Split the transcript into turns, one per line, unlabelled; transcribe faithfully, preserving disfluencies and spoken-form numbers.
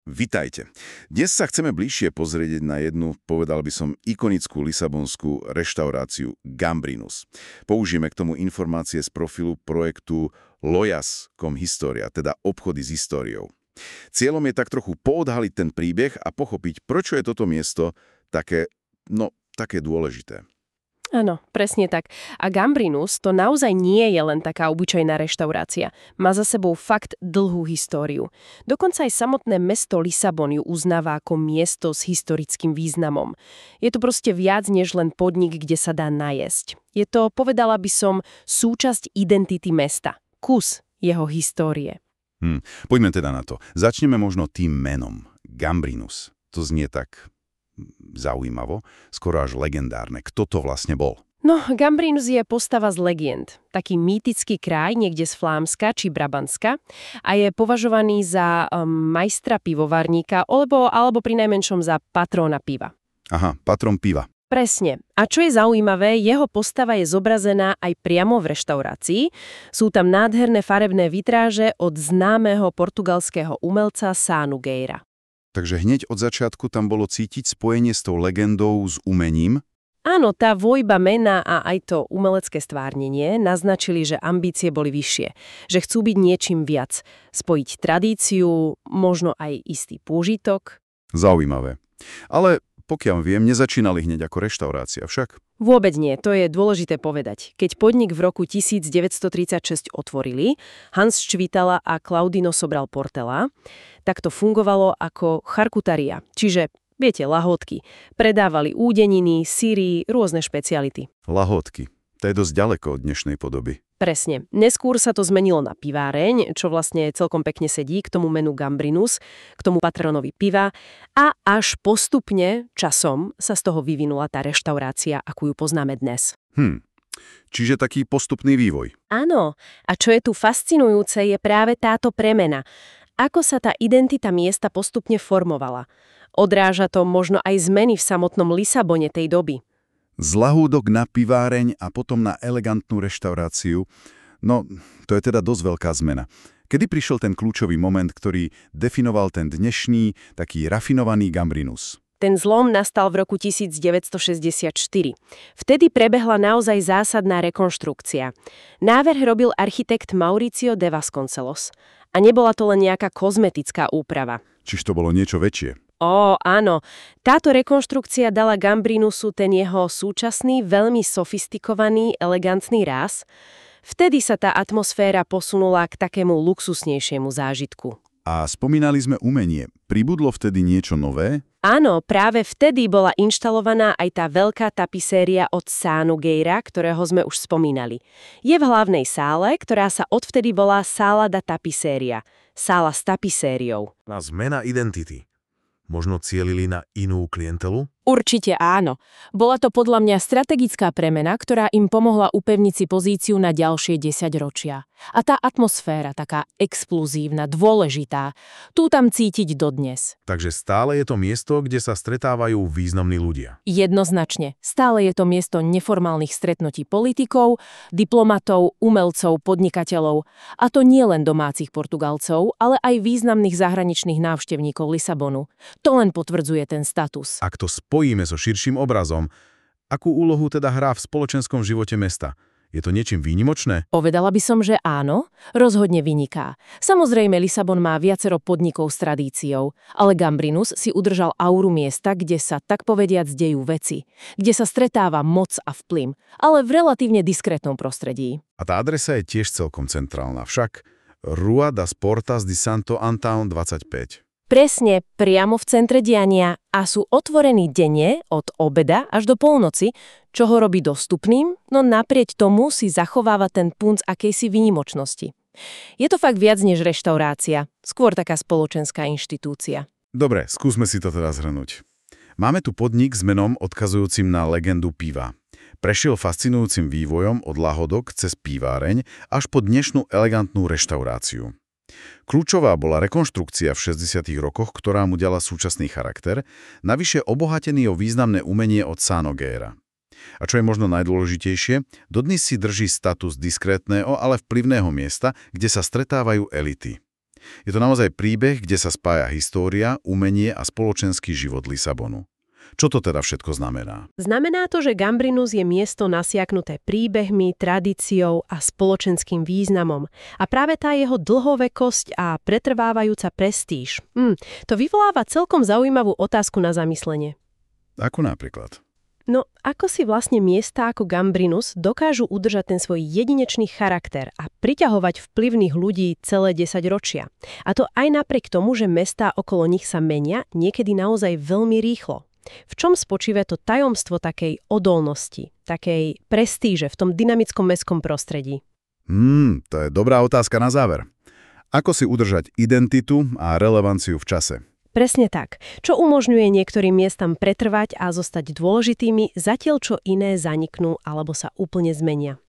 Vitajte. Dnes sa chceme bližšie pozrieť na jednu, povedal by som, ikonickú lisabonskú reštauráciu Gambrinus. Použijeme k tomu informácie z profilu projektu Lojas bodka com História, teda obchody s históriou. Cieľom je tak trochu poodhaliť ten príbeh a pochopiť, prečo je toto miesto také, no, také dôležité.
Áno, presne tak. A Gambrinus to naozaj nie je len taká obyčajná reštaurácia. Má za sebou fakt dlhú históriu. Dokonca aj samotné mesto Lisabon ju uznáva ako miesto s historickým významom. Je to proste viac než len podnik, kde sa dá najesť. Je to, povedala by som, súčasť identity mesta. Kus jeho histórie.
Hm, poďme teda na to. Začneme možno tým menom. Gambrinus. To znie tak zaujímavo, skoro až legendárne. Kto to vlastne bol?
No, Gambrinus je postava z legend. Taký mýtický kraj niekde z Flámska či Brabantska a je považovaný za um, majstra pivovarníka alebo, alebo prinajmenšom za patróna piva.
Aha, patron piva.
Presne. A čo je zaujímavé, jeho postava je zobrazená aj priamo v reštaurácii. Sú tam nádherné farebné vitráže od známeho portugalského umelca Sá Nogueira.
Takže hneď od začiatku tam bolo cítiť spojenie s tou legendou, s umením?
Áno, tá vojba mena a aj to umelecké stvárnenie naznačili, že ambície boli vyššie. Že chcú byť niečím viac. Spojiť tradíciu, možno aj istý pôžitok.
Zaujímavé. Ale pokiaľ viem, nezačínali hneď ako reštaurácia však?
Vôbec nie, to je dôležité povedať. Keď podnik v roku devätnásťtridsaťšesť otvorili, Hans Cvitala a Claudino Sobral Portela, tak to fungovalo ako charkutaria, čiže, viete, lahôdky. Predávali údeniny, syry, rôzne špeciality.
Lahôdky. To je dosť ďaleko od dnešnej podoby.
Presne. Neskôr sa to zmenilo na piváreň, čo vlastne celkom pekne sedí k tomu menu Gambrinus, k tomu patronovi piva a až postupne, časom, sa z toho vyvinula tá reštaurácia, akú ju poznáme dnes.
Hm. Čiže taký postupný vývoj.
Áno. A čo je tu fascinujúce, je práve táto premena. Ako sa tá identita miesta postupne formovala. Odráža to možno aj zmeny v samotnom Lisabone tej doby.
Z lahúdok na piváreň a potom na elegantnú reštauráciu. No, to je teda dosť veľká zmena. Kedy prišiel ten kľúčový moment, ktorý definoval ten dnešný, taký rafinovaný Gambrinus?
Ten zlom nastal v roku devätnásťšesťdesiatštyri. Vtedy prebehla naozaj zásadná rekonštrukcia. Návrh robil architekt Mauricio de Vasconcelos. A nebola to len nejaká kozmetická úprava.
Čiže to bolo niečo väčšie?
Ó, áno. Táto rekonštrukcia dala Gambrinusu ten jeho súčasný, veľmi sofistikovaný, elegantný ráz. Vtedy sa tá atmosféra posunula k takému luxusnejšiemu zážitku.
A spomínali sme umenie. Pribudlo vtedy niečo nové?
Áno, práve vtedy bola inštalovaná aj tá veľká tapiséria od Sá Nogueira, ktorého sme už spomínali. Je v hlavnej sále, ktorá sa odvtedy volá Sala da Tapiséria. Sála s tapisériou.
Na zmena identity. Možno cielili na inú klientelu?
Určite áno. Bola to podľa mňa strategická premena, ktorá im pomohla upevniť si pozíciu na ďalšie desaťročia. A tá atmosféra, taká expluzívna, dôležitá, tú tam cítiť dodnes.
Takže stále je to miesto, kde sa stretávajú významní ľudia.
Jednoznačne. Stále je to miesto neformálnych stretnutí politikov, diplomatov, umelcov, podnikateľov. A to nie len domácich Portugalcov, ale aj významných zahraničných návštevníkov Lisabonu. To len potvrdzuje ten status.
Ak to spojíme so širším obrazom, akú úlohu teda hrá v spoločenskom živote mesta? Je to niečím výnimočné?
Povedala by som, že áno, rozhodne vyniká. Samozrejme, Lisabon má viacero podnikov s tradíciou, ale Gambrinus si udržal auru miesta, kde sa tak povediac dejú veci, kde sa stretáva moc a vplyv, ale v relatívne diskrétnom prostredí.
A tá adresa je tiež celkom centrálna, však Rua das Portas de Santo Antão dvadsaťpäť.
Presne, priamo v centre diania a sú otvorení denne od obeda až do polnoci, čo ho robí dostupným, no naprieč tomu si zachováva ten punc akejsi výnimočnosti. Je to fakt viac než reštaurácia, skôr taká spoločenská inštitúcia.
Dobre, skúsme si to teda zhrnúť. Máme tu podnik s menom odkazujúcim na legendu piva. Prešiel fascinujúcim vývojom od lahodok cez piváreň až po dnešnú elegantnú reštauráciu. Kľúčová bola rekonštrukcia v šesťdesiatych rokoch, ktorá mu dala súčasný charakter, navyše obohatený o významné umenie od Sá Nogueira. A čo je možno najdôležitejšie, dodnes si drží status diskrétneho, ale vplyvného miesta, kde sa stretávajú elity. Je to naozaj príbeh, kde sa spája história, umenie a spoločenský život Lisabonu. Čo to teda všetko znamená?
Znamená to, že Gambrinus je miesto nasiaknuté príbehmi, tradíciou a spoločenským významom. A práve tá jeho dlhovekosť a pretrvávajúca prestíž. Hm, to vyvoláva celkom zaujímavú otázku na zamyslenie.
Ako napríklad?
No, ako si vlastne miesta ako Gambrinus dokážu udržať ten svoj jedinečný charakter a priťahovať vplyvných ľudí celé desaťročia? A to aj napriek tomu, že mestá okolo nich sa menia niekedy naozaj veľmi rýchlo. V čom spočíva to tajomstvo takej odolnosti, takej prestíže v tom dynamickom mestskom prostredí?
Hmm, to je dobrá otázka na záver. Ako si udržať identitu a relevanciu v čase?
Presne tak. Čo umožňuje niektorým miestam pretrvať a zostať dôležitými, zatiaľ čo iné zaniknú alebo sa úplne zmenia?